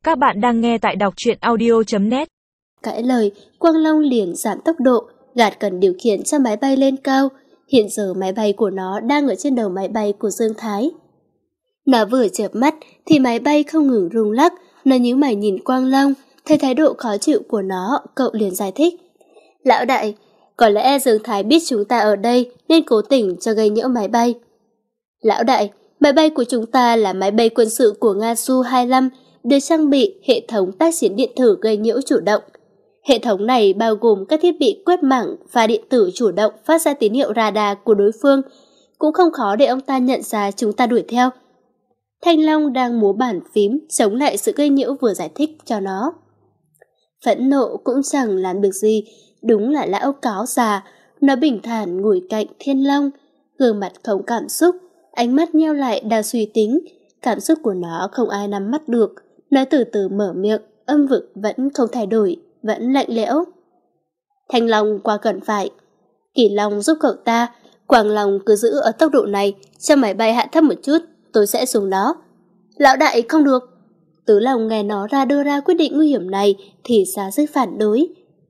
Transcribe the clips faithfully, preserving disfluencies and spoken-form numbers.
Các bạn đang nghe tại đọc truyện audio chấm net. Cãi lời, Quang Long liền giảm tốc độ, gạt cần điều khiển cho máy bay lên cao. Hiện giờ máy bay của nó đang ở trên đầu máy bay của Dương Thái. Nó vừa chợp mắt thì máy bay không ngừng rung lắc. Nó nhíu mày nhìn Quang Long, thấy thái độ khó chịu của nó, cậu liền giải thích. Lão đại, có lẽ Dương Thái biết chúng ta ở đây nên cố tình cho gây nhiễu máy bay. Lão đại, máy bay của chúng ta là máy bay quân sự của Nga Su hai lăm, được trang bị hệ thống tác chiến điện tử gây nhiễu chủ động. Hệ thống này bao gồm các thiết bị quét mảng và điện tử chủ động phát ra tín hiệu radar của đối phương, cũng không khó để ông ta nhận ra chúng ta đuổi theo. Thanh Long đang múa bàn phím chống lại sự gây nhiễu vừa giải thích cho nó. Phẫn nộ cũng chẳng làm được gì, đúng là lão cáo già. Nó bình thản ngồi cạnh Thiên Long, gương mặt không cảm xúc, ánh mắt nheo lại đang suy tính. Cảm xúc của nó không ai nắm bắt được. Nó từ từ mở miệng, âm vực vẫn không thay đổi, vẫn lạnh lẽo. Thanh Long qua cần phải. Kỳ Long giúp cậu ta. Quang Long cứ giữ ở tốc độ này, cho máy bay hạ thấp một chút, tôi sẽ xuống đó. Lão đại không được. Tứ Long nghe nó ra đưa ra quyết định nguy hiểm này thì ra sức phản đối.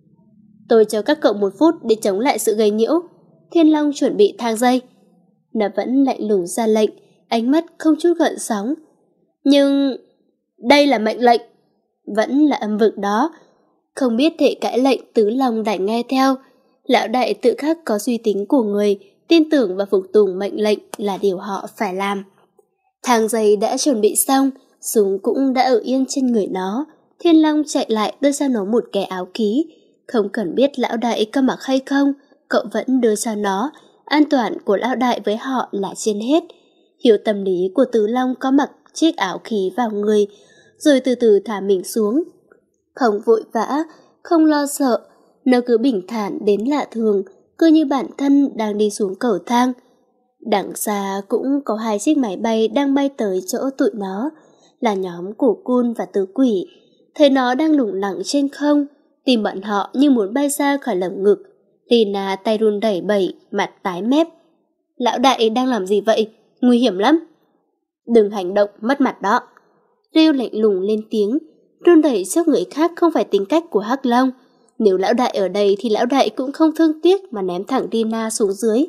Tôi cho các cậu một phút để chống lại sự gây nhiễu. Thiên Long chuẩn bị thang dây. Nó vẫn lạnh lùng ra lệnh, ánh mắt không chút gợn sóng. Nhưng đây là mệnh lệnh. Vẫn là âm vực đó. Không biết thể cãi lệnh, Tứ Long đành nghe theo. Lão đại tự khắc có suy tính của người, tin tưởng và phục tùng mệnh lệnh là điều họ phải làm. Thang dây đã chuẩn bị xong, súng cũng đã ở yên trên người nó. Thiên Long chạy lại đưa cho nó một cái áo ký. Không cần biết lão đại có mặc hay không, cậu vẫn đưa cho nó. An toàn của lão đại với họ là trên hết. Hiểu tâm lý của Tứ Long có mặc chiếc áo khí vào người, rồi từ từ thả mình xuống. Không vội vã, không lo sợ, nó cứ bình thản đến lạ thường, cứ như bản thân đang đi xuống cầu thang. Đằng xa cũng có hai chiếc máy bay đang bay tới chỗ tụi nó, là nhóm của Cun và Tứ Quỷ. Thấy nó đang lủng lẳng trên không, tìm bọn họ như muốn bay ra khỏi lồng ngực. Lina tay run đẩy bẩy, mặt tái mép. Lão đại đang làm gì vậy? Nguy hiểm lắm. Đừng hành động mất mặt đó. Rêu lạnh lùng lên tiếng. Run đẩy trước người khác không phải tính cách của Hắc Long. Nếu lão đại ở đây thì lão đại cũng không thương tiếc mà ném thẳng Lina xuống dưới.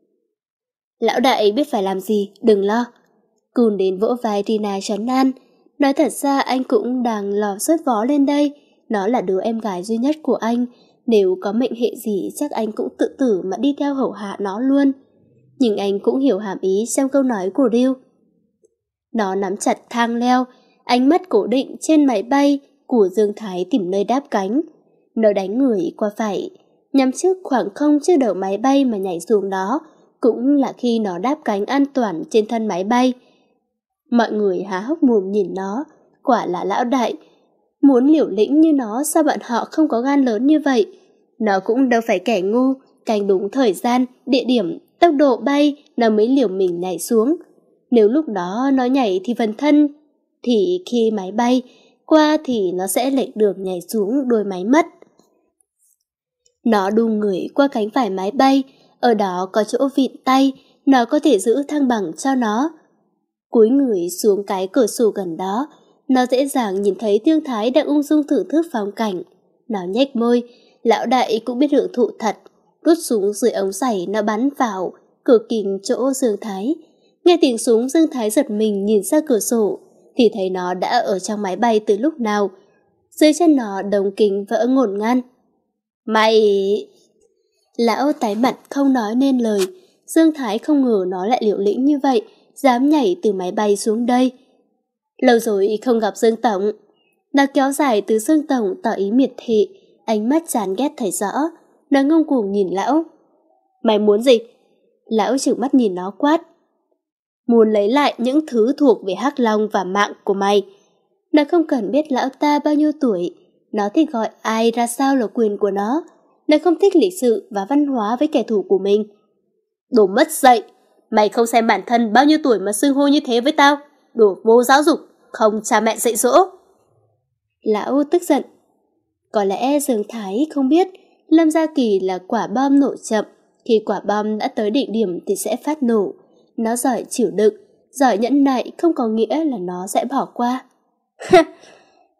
Lão đại biết phải làm gì, đừng lo. Cun đến vỗ vai Lina trấn an. Nói thật ra anh cũng đang lò sốt vó lên đây. Nó là đứa em gái duy nhất của anh. Nếu có mệnh hệ gì chắc anh cũng tự tử mà đi theo hầu hạ nó luôn. Nhưng anh cũng hiểu hàm ý trong câu nói của Ryu. Nó nắm chặt thang leo, ánh mắt cố định trên máy bay của Dương Thái tìm nơi đáp cánh. Nó đánh người qua phải, nhắm trước khoảng không trước đầu máy bay mà nhảy xuống đó, cũng là khi nó đáp cánh an toàn trên thân máy bay. Mọi người há hốc mồm nhìn nó, quả là lão đại. Muốn liều lĩnh như nó sao bọn họ không có gan lớn như vậy? Nó cũng đâu phải kẻ ngu, canh đúng thời gian, địa điểm, tốc độ bay nó mới liều mình nhảy xuống. Nếu lúc đó nó nhảy thì phần thân, thì khi máy bay qua thì nó sẽ lệch đường nhảy xuống đuôi máy mất. Nó đu người qua cánh phải máy bay, ở đó có chỗ vịn tay, nó có thể giữ thăng bằng cho nó. Cúi người xuống cái cửa sổ gần đó, nó dễ dàng nhìn thấy Thương Thái đang ung dung thưởng thức phong cảnh. Nó nhếch môi, lão đại cũng biết hưởng thụ thật, rút súng dưới ống giày nó bắn vào cửa kính chỗ Dương Thái. Nghe tiếng súng, Dương Thái giật mình nhìn ra cửa sổ, thì thấy nó đã ở trong máy bay từ lúc nào. Dưới chân nó đống kính vỡ ngổn ngang. Mày... Lão tái mặt không nói nên lời. Dương Thái không ngờ nó lại liều lĩnh như vậy, dám nhảy từ máy bay xuống đây. Lâu rồi không gặp Dương Tổng. Nó kéo dài từ Dương Tổng tỏ ý miệt thị, ánh mắt chán ghét thấy rõ. Nó ngông cuồng nhìn lão. Mày muốn gì? Lão trừng mắt nhìn nó quát. Muốn lấy lại những thứ thuộc về Hắc Long và mạng của mày. Nó không cần biết lão ta bao nhiêu tuổi. Nó thích gọi ai ra sao là quyền của nó. Nó không thích lịch sự và văn hóa với kẻ thù của mình. Đồ mất dạy. Mày không xem bản thân bao nhiêu tuổi mà xưng hô như thế với tao. Đồ vô giáo dục, không cha mẹ dạy dỗ. Lão tức giận. Có lẽ Dương Thái không biết Lâm Gia Kỳ là quả bom nổ chậm. Khi quả bom đã tới đỉnh điểm thì sẽ phát nổ. Nó giỏi chịu đựng, giỏi nhẫn nại không có nghĩa là nó sẽ bỏ qua.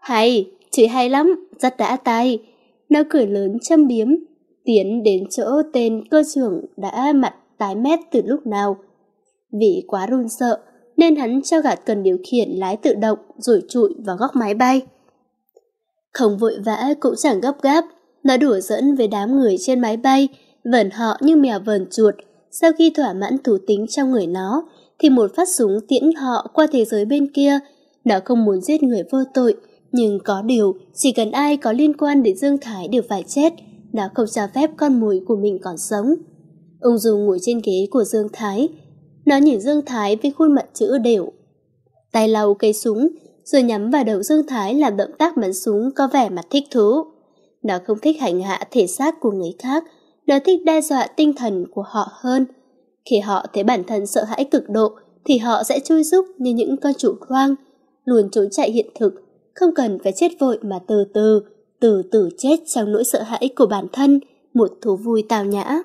Hay, chửi hay lắm, rất đã tay. Nó cười lớn châm biếm, tiến đến chỗ tên cơ trưởng đã mặt tái mét từ lúc nào. Vì quá run sợ, nên hắn cho gạt cần điều khiển lái tự động rồi trụi vào góc máy bay. Không vội vã cũng chẳng gấp gáp, nó đùa giỡn với đám người trên máy bay, vờn họ như mèo vờn chuột. Sau khi thỏa mãn thú tính trong người nó, thì một phát súng tiễn họ qua thế giới bên kia. Nó không muốn giết người vô tội, nhưng có điều, chỉ cần ai có liên quan đến Dương Thái đều phải chết. Nó không cho phép con mồi của mình còn sống. Ung dung ngồi trên ghế của Dương Thái. Nó nhìn Dương Thái với khuôn mặt chữ đều. Tay lau cây súng, rồi nhắm vào đầu Dương Thái làm động tác bắn súng có vẻ mặt thích thú. Nó không thích hành hạ thể xác của người khác, nó thích đe dọa tinh thần của họ hơn. Khi họ thấy bản thân sợ hãi cực độ, thì họ sẽ chui rúc như những con chuột hoang, luôn trốn chạy hiện thực, không cần phải chết vội mà từ từ, từ từ chết trong nỗi sợ hãi của bản thân, một thú vui tào nhã.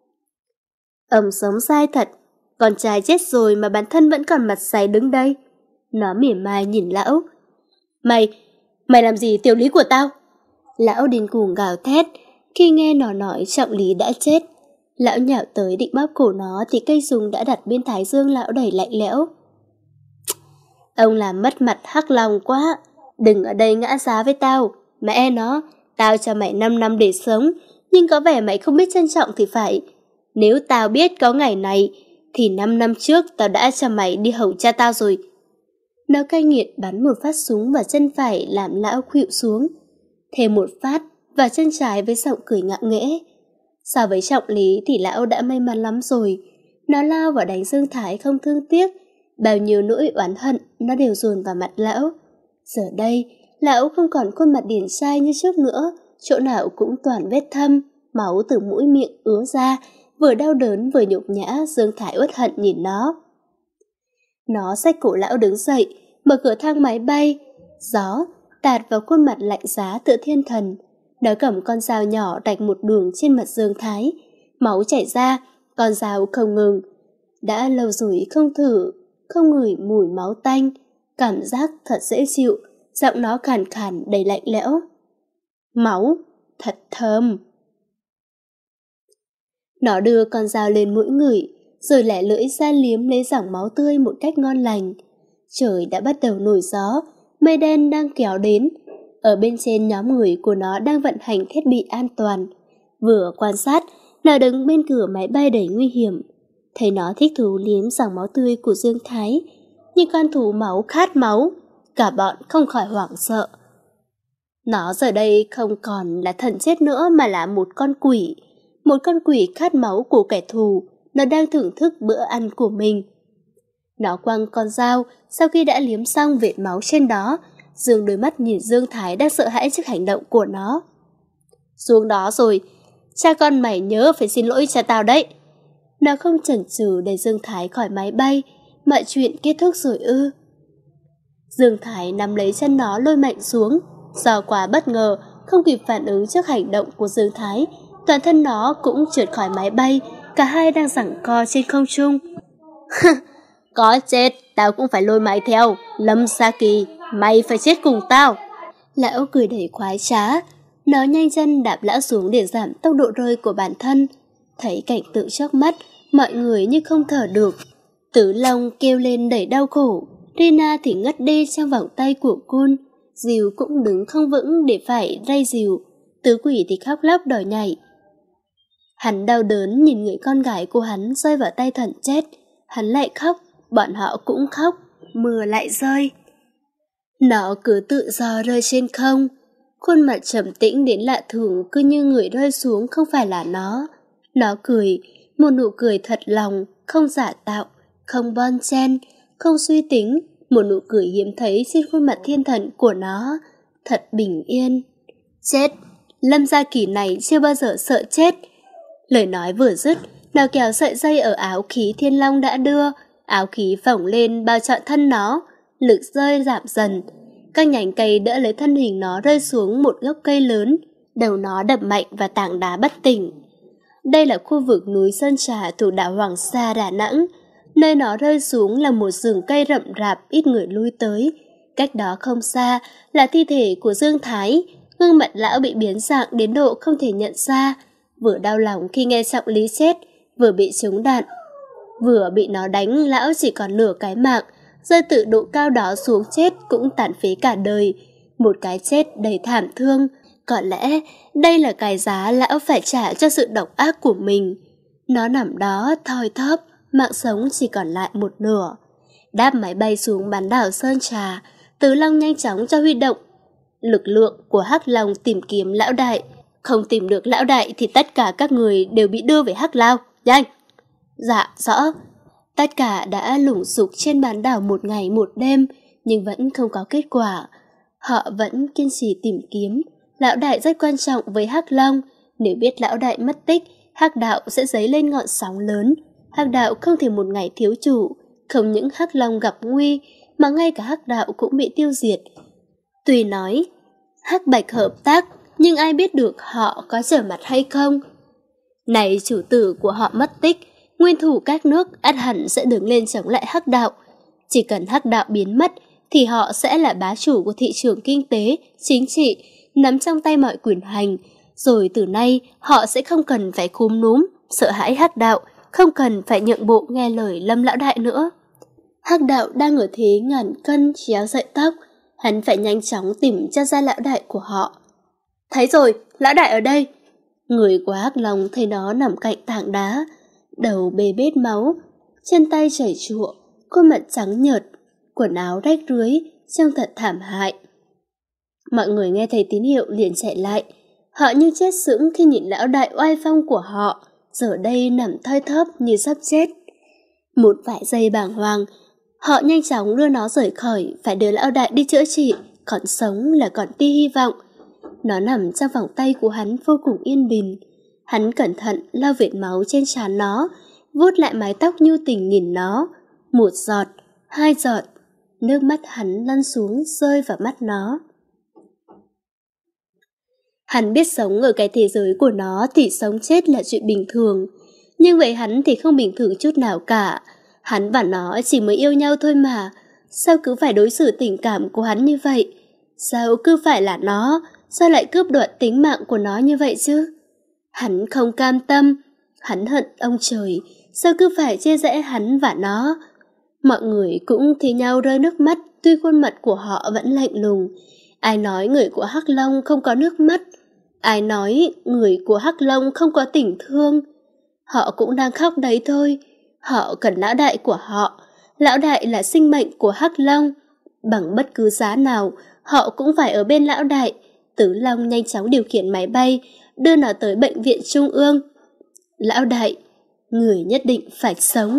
Ông sống dai thật, con trai chết rồi mà bản thân vẫn còn mặt dày đứng đây. Nó mỉa mai nhìn lão. Mày, mày làm gì tiểu lý của tao? Lão điên cuồng gào thét, khi nghe nó nói Trọng Lý đã chết. Lão nhào tới định bóp cổ nó thì cây súng đã đặt bên thái dương lão đẩy lạnh lẽo. Ông làm mất mặt hắc lòng quá, đừng ở đây ngã giá với tao. Mẹ nó, tao cho mày năm năm để sống, nhưng có vẻ mày không biết trân trọng thì phải. Nếu tao biết có ngày này, thì năm năm trước tao đã cho mày đi hầu cha tao rồi. Nó cay nghiệt bắn một phát súng vào chân phải làm lão khuỵu xuống. Thêm một phát vào chân trái với giọng cười ngạo nghễ. So với Trọng Lý thì lão đã may mắn lắm rồi. Nó lao vào đánh Dương Thái không thương tiếc. Bao nhiêu nỗi oán hận nó đều dồn vào mặt lão. Giờ đây, lão không còn khuôn mặt điển trai như trước nữa. Chỗ nào cũng toàn vết thâm, máu từ mũi miệng ứa ra. Vừa đau đớn vừa nhục nhã, Dương Thái uất hận nhìn nó. Nó xách cổ lão đứng dậy, mở cửa thang máy bay. Gió tạt vào khuôn mặt lạnh giá tựa thiên thần. Nó cầm con dao nhỏ rạch một đường trên mặt Dương Thái. Máu chảy ra, con dao không ngừng. Đã lâu rồi không thử, không ngửi mùi máu tanh. Cảm giác thật dễ chịu, giọng nó khàn khàn đầy lạnh lẽo. Máu, thật thơm. Nó đưa con dao lên mũi ngửi, rồi lẻ lưỡi ra liếm lấy dòng máu tươi một cách ngon lành. Trời đã bắt đầu nổi gió, mây đen đang kéo đến. Ở bên trên nhóm người của nó đang vận hành thiết bị an toàn. Vừa quan sát, nó đứng bên cửa máy bay đầy nguy hiểm. Thấy nó thích thú liếm dòng máu tươi của Dương Thái, như con thú máu khát máu, cả bọn không khỏi hoảng sợ. Nó giờ đây không còn là thần chết nữa mà là một con quỷ, một con quỷ khát máu của kẻ thù. Nó đang thưởng thức bữa ăn của mình. Nó quăng con dao, sau khi đã liếm xong vệt máu trên đó, Dương đôi mắt nhìn Dương Thái đang sợ hãi trước hành động của nó. Xuống đó rồi, cha con mày nhớ phải xin lỗi cha tao đấy. Nó không chần chừ để Dương Thái khỏi máy bay, mọi chuyện kết thúc rồi ư? Dương Thái nắm lấy chân nó lôi mạnh xuống, do quá bất ngờ, không kịp phản ứng trước hành động của Dương Thái, toàn thân nó cũng trượt khỏi máy bay, cả hai đang giằng co trên không trung. Có chết, tao cũng phải lôi mày theo, Lâm Sa Kỳ, mày phải chết cùng tao. Lão cười đầy khoái trá, nó nhanh chân đạp lão xuống để giảm tốc độ rơi của bản thân. Thấy cảnh tượng trước mắt, mọi người như không thở được. Tứ Long kêu lên đầy đau khổ, Rina thì ngất đi trong vòng tay của Côn. Diều cũng đứng không vững để phải ray diều, Tứ Quỷ thì khóc lóc đòi nhảy. Hắn đau đớn nhìn người con gái của hắn rơi vào tay thần chết. Hắn lại khóc, bọn họ cũng khóc, mưa lại rơi. Nó cứ tự do rơi trên không, khuôn mặt trầm tĩnh đến lạ thường, cứ như người rơi xuống không phải là nó. Nó cười, một nụ cười thật lòng, không giả tạo, không bon chen, không suy tính, một nụ cười hiếm thấy trên khuôn mặt thiên thần của nó, thật bình yên. Chết, Lâm Gia Kỳ này chưa bao giờ sợ chết. Lời nói vừa dứt, nó kéo sợi dây ở áo khí Thiên Long đã đưa, áo khí phồng lên bao trọn thân nó, lực rơi giảm dần. Các nhánh cây đỡ lấy thân hình nó rơi xuống một gốc cây lớn, đầu nó đập mạnh và tảng đá bất tỉnh. Đây là khu vực núi Sơn Trà thuộc đảo Hoàng Sa, Đà Nẵng. Nơi nó rơi xuống là một rừng cây rậm rạp ít người lui tới. Cách đó không xa là thi thể của Dương Thái, gương mặt lão bị biến dạng đến độ không thể nhận ra, vừa đau lòng khi nghe giọng Lý chết, vừa bị trúng đạn. Vừa bị nó đánh lão chỉ còn nửa cái mạng, rơi từ độ cao đó xuống chết cũng tàn phế cả đời. Một cái chết đầy thảm thương, có lẽ đây là cái giá lão phải trả cho sự độc ác của mình. Nó nằm đó thoi thóp, mạng sống chỉ còn lại một nửa. Đáp máy bay xuống bán đảo Sơn Trà, Tứ Long nhanh chóng cho huy động lực lượng của Hắc Long tìm kiếm lão đại. Không tìm được lão đại thì tất cả các người đều bị đưa về Hắc Lao, nhanh! Dạ, rõ. Tất cả đã lủng sục trên bán đảo một ngày một đêm, nhưng vẫn không có kết quả. Họ vẫn kiên trì tìm kiếm. Lão đại rất quan trọng với Hắc Long. Nếu biết lão đại mất tích, Hắc đạo sẽ dấy lên ngọn sóng lớn. Hắc đạo không thể một ngày thiếu chủ. Không những Hắc Long gặp nguy, mà ngay cả Hắc đạo cũng bị tiêu diệt. Tuy nói Hắc Bạch hợp tác, nhưng ai biết được họ có trở mặt hay không? Này chủ tử của họ mất tích, nguyên thủ các nước ắt hẳn sẽ đứng lên chống lại Hắc đạo. Chỉ cần Hắc đạo biến mất, thì họ sẽ là bá chủ của thị trường kinh tế, chính trị, nắm trong tay mọi quyền hành. Rồi từ nay, họ sẽ không cần phải khúm núm, sợ hãi Hắc đạo, không cần phải nhượng bộ nghe lời Lâm lão đại nữa. Hắc đạo đang ở thế ngàn cân chéo sợi tóc, hắn phải nhanh chóng tìm cho ra lão đại của họ. Thấy rồi, lão đại ở đây. Người của Hắc Long thấy nó nằm cạnh tảng đá, đầu bê bết máu, chân tay chảy chụa, khuôn mặt trắng nhợt, quần áo rách rưới, trông thật thảm hại. Mọi người nghe thấy tín hiệu liền chạy lại, họ như chết sững khi nhìn lão đại oai phong của họ, giờ đây nằm thoi thóp như sắp chết. Một vài giây bàng hoàng, họ nhanh chóng đưa nó rời khỏi, phải đưa lão đại đi chữa trị, còn sống là còn tia hy vọng. Nó nằm trong vòng tay của hắn vô cùng yên bình. Hắn cẩn thận lau vệt máu trên trán nó, vuốt lại mái tóc nhu tình nhìn nó. Một giọt, hai giọt, nước mắt hắn lăn xuống rơi vào mắt nó. Hắn biết sống ở cái thế giới của nó thì sống chết là chuyện bình thường. Nhưng vậy hắn thì không bình thường chút nào cả. Hắn và nó chỉ mới yêu nhau thôi mà. Sao cứ phải đối xử tình cảm của hắn như vậy? Sao cứ phải là nó? Sao lại cướp đoạt tính mạng của nó như vậy chứ? Hắn không cam tâm. Hắn hận ông trời. Sao cứ phải chia rẽ hắn và nó? Mọi người cũng thấy nhau rơi nước mắt, tuy khuôn mặt của họ vẫn lạnh lùng. Ai nói người của Hắc Long không có nước mắt? Ai nói người của Hắc Long không có tình thương? Họ cũng đang khóc đấy thôi. Họ cần lão đại của họ. Lão đại là sinh mệnh của Hắc Long. Bằng bất cứ giá nào, họ cũng phải ở bên lão đại. Tứ Long nhanh chóng điều khiển máy bay, đưa nó tới bệnh viện trung ương. Lão đại, người nhất định phải sống.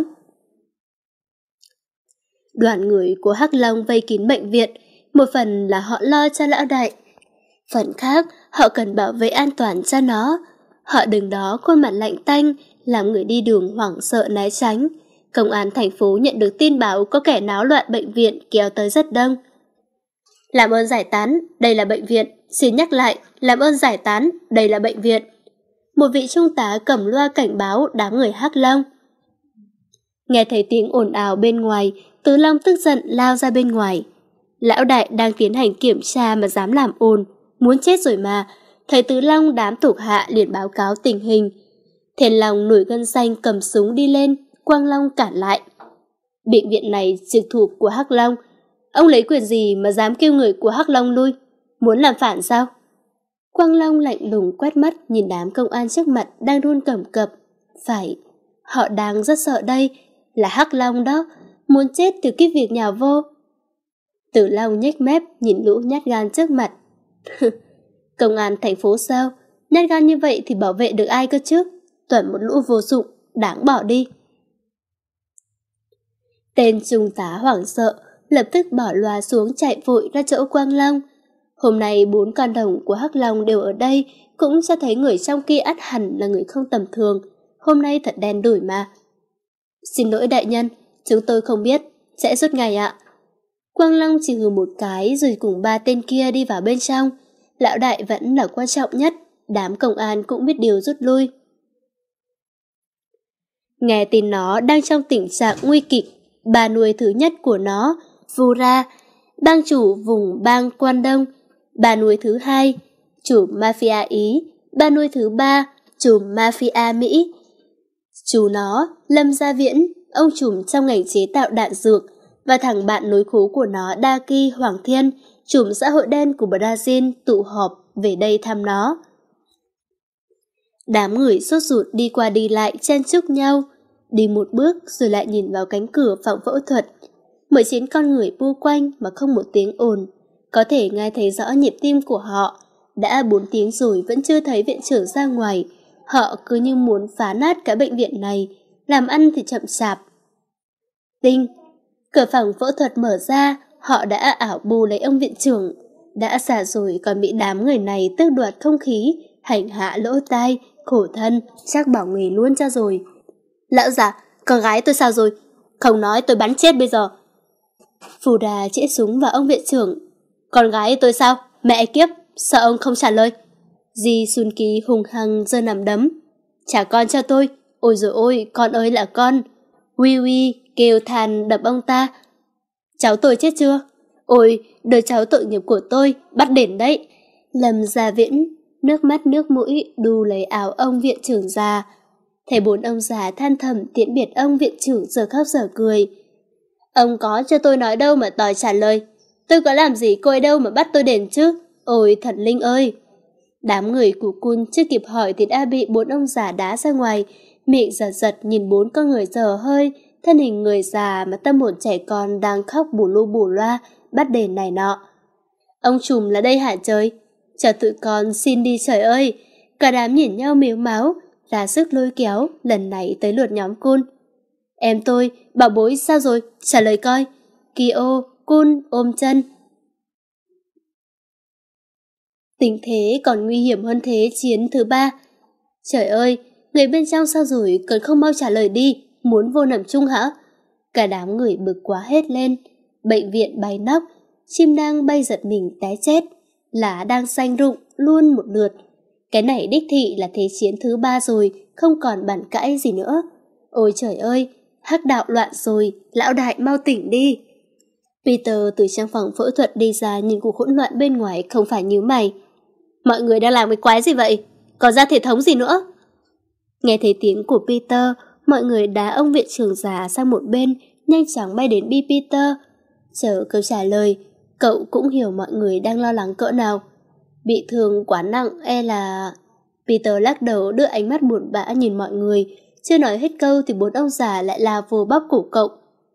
Đoàn người của Hắc Long vây kín bệnh viện, một phần là họ lo cho lão đại, phần khác họ cần bảo vệ an toàn cho nó. Họ đứng đó khuôn mặt lạnh tanh, làm người đi đường hoảng sợ né tránh. Công an thành phố nhận được tin báo có kẻ náo loạn bệnh viện kéo tới rất đông. Làm ơn giải tán, đây là bệnh viện. Xin nhắc lại, làm ơn giải tán, đây là bệnh viện. Một vị trung tá cầm loa cảnh báo đám người Hắc Long. Nghe thấy tiếng ồn ào bên ngoài, Tứ Long tức giận lao ra bên ngoài. Lão đại đang tiến hành kiểm tra mà dám làm ồn, muốn chết rồi mà. Thấy Tứ Long, đám thuộc hạ liền báo cáo tình hình. Thiên Long nổi gân xanh cầm súng đi lên, Quang Long cản lại. Bệnh viện này trực thuộc của Hắc Long, ông lấy quyền gì mà dám kêu người của Hắc Long lui? Muốn làm phản sao? Quang Long lạnh lùng quét mắt nhìn đám công an trước mặt đang run cầm cập. Phải, họ đang rất sợ đây, là Hắc Long đó, muốn chết từ cái việc nhào vô. Tử Long nhếch mép nhìn lũ nhát gan trước mặt. Công an thành phố sao? Nhát gan như vậy thì bảo vệ được ai cơ chứ? Toàn một lũ vô dụng, đáng bỏ đi. Tên trung tá hoảng sợ, lập tức bỏ loa xuống chạy vội ra chỗ Quang Long. Hôm nay bốn con đồng của Hắc Long đều ở đây, cũng cho thấy người trong kia ắt hẳn là người không tầm thường. Hôm nay thật đen đủi mà. Xin lỗi đại nhân, chúng tôi không biết, sẽ rút ngày ạ. Quang Long chỉ hừ một cái rồi cùng ba tên kia đi vào bên trong. Lão đại vẫn là quan trọng nhất, đám công an cũng biết điều rút lui. Nghe tin nó đang trong tình trạng nguy kịch, bà nuôi thứ nhất của nó, Vura, bang chủ vùng bang Quan Đông, bà nuôi thứ hai, chủ mafia Ý, bà nuôi thứ ba, chủ mafia Mỹ. Chú nó, Lâm Gia Viễn, ông trùm trong ngành chế tạo đạn dược, và thằng bạn nối khố của nó Daki Hoàng Thiên, trùm xã hội đen của Brazil tụ họp về đây thăm nó. Đám người sốt ruột đi qua đi lại chen chúc nhau, đi một bước rồi lại nhìn vào cánh cửa phòng phẫu thuật. Mười chín con người bu quanh mà không một tiếng ồn, có thể nghe thấy rõ nhịp tim của họ. Đã bốn tiếng rồi vẫn chưa thấy viện trưởng ra ngoài, họ cứ như muốn phá nát cái bệnh viện này, làm ăn thì chậm chạp. Tinh, cửa phòng phẫu thuật mở ra, họ đã ảo bù lấy ông viện trưởng. Đã xả rồi còn bị đám người này tước đoạt không khí, hành hạ lỗ tai, khổ thân, chắc bỏ nghề luôn cho rồi. Lão già, con gái tôi sao rồi? Không nói tôi bắn chết bây giờ. Phù Đà chĩa súng vào ông viện trưởng. Con gái tôi sao? Mẹ kiếp, sao ông không trả lời? Di Xuân Ký hùng hăng giơ nằm đấm. Trả con cho tôi. Ôi dồi ôi, con ơi là con. Uy uy, kêu than đập ông ta. Cháu tôi chết chưa? Ôi, đứa cháu tội nghiệp của tôi, bắt đền đấy. Lâm Gia Viễn, nước mắt nước mũi đu lấy áo ông viện trưởng già. Thấy bốn ông già than thầm tiễn biệt ông viện trưởng giờ khóc giờ cười. Ông có cho tôi nói đâu mà đòi trả lời. Tôi có làm gì cô ấy đâu mà bắt tôi đền chứ. Ôi thần linh ơi. Đám người của Cun chưa kịp hỏi thì đã bị bốn ông già đá ra ngoài, miệng giật giật nhìn bốn con người dở hơi, thân hình người già mà tâm hồn trẻ con đang khóc bù lu bù loa, bắt đền này nọ. Ông trùm là đây hả trời? Chờ tụi con xin đi trời ơi. Cả đám nhìn nhau mếu máu, ra sức lôi kéo, lần này tới lượt nhóm Cun. Em tôi, bảo bối sao rồi? Trả lời coi. Kyo, Cun ôm chân. Tình thế còn nguy hiểm hơn thế chiến thứ ba. Trời ơi, người bên trong sao rồi cần không mau trả lời đi, muốn vô nằm chung hả? Cả đám người bực quá hết lên. Bệnh viện bay nóc, chim đang bay giật mình té chết, lá đang xanh rụng luôn một lượt. Cái này đích thị là thế chiến thứ ba rồi, không còn bàn cãi gì nữa. Ôi trời ơi, hắc đạo loạn rồi, lão đại mau tỉnh đi. Peter từ trong phòng phẫu thuật đi ra nhìn cuộc hỗn loạn bên ngoài không phải nhíu mày. Mọi người đang làm cái quái gì vậy? Có ra thể thống gì nữa? Nghe thấy tiếng của Peter, mọi người đá ông viện trưởng già sang một bên, nhanh chóng bay đến bi Peter. Chờ câu trả lời, cậu cũng hiểu mọi người đang lo lắng cỡ nào. Bị thương quá nặng e là... Peter lắc đầu đưa ánh mắt buồn bã nhìn mọi người. Chưa nói hết câu thì bốn ông già lại lao vô bóp cổ cậu.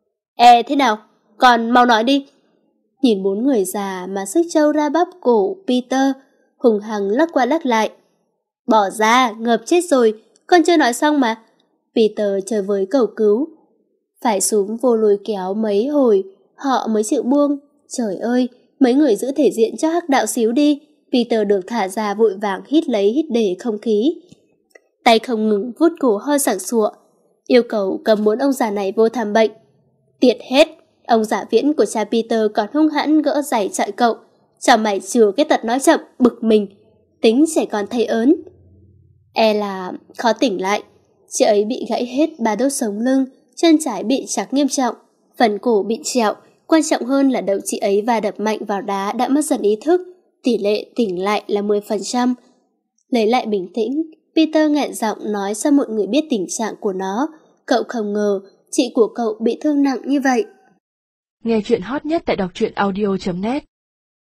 E thế nào? Còn mau nói đi. Nhìn bốn người già mà sức trâu ra bóp cổ Peter, hùng hằng lắc qua lắc lại. Bỏ ra, ngợp chết rồi, con chưa nói xong mà. Peter chơi với cầu cứu. Phải súng vô lôi kéo mấy hồi, họ mới chịu buông. Trời ơi, mấy người giữ thể diện cho hắc đạo xíu đi. Peter được thả ra vội vàng hít lấy hít để không khí. Tay không ngừng vuốt cổ ho sảng sụa. Yêu cầu cầm bốn ông già này vô thăm bệnh. Tiệt hết, ông giả Viễn của cha Peter còn hung hãn gỡ giày chọi cậu. Chào mày chừa cái tật nói chậm, bực mình. Tính trẻ con thầy ớn. E là khó tỉnh lại. Chị ấy bị gãy hết ba đốt sống lưng, chân trái bị chặt nghiêm trọng, phần cổ bị trẹo. Quan trọng hơn là đầu chị ấy va đập mạnh vào đá đã mất dần ý thức. Tỷ lệ tỉnh lại là mười phần trăm. Lấy lại bình tĩnh, Peter nghẹn giọng nói cho mọi người biết tình trạng của nó. Cậu không ngờ chị của cậu bị thương nặng như vậy. Nghe chuyện hot nhất tại đọc truyện audio chấm net.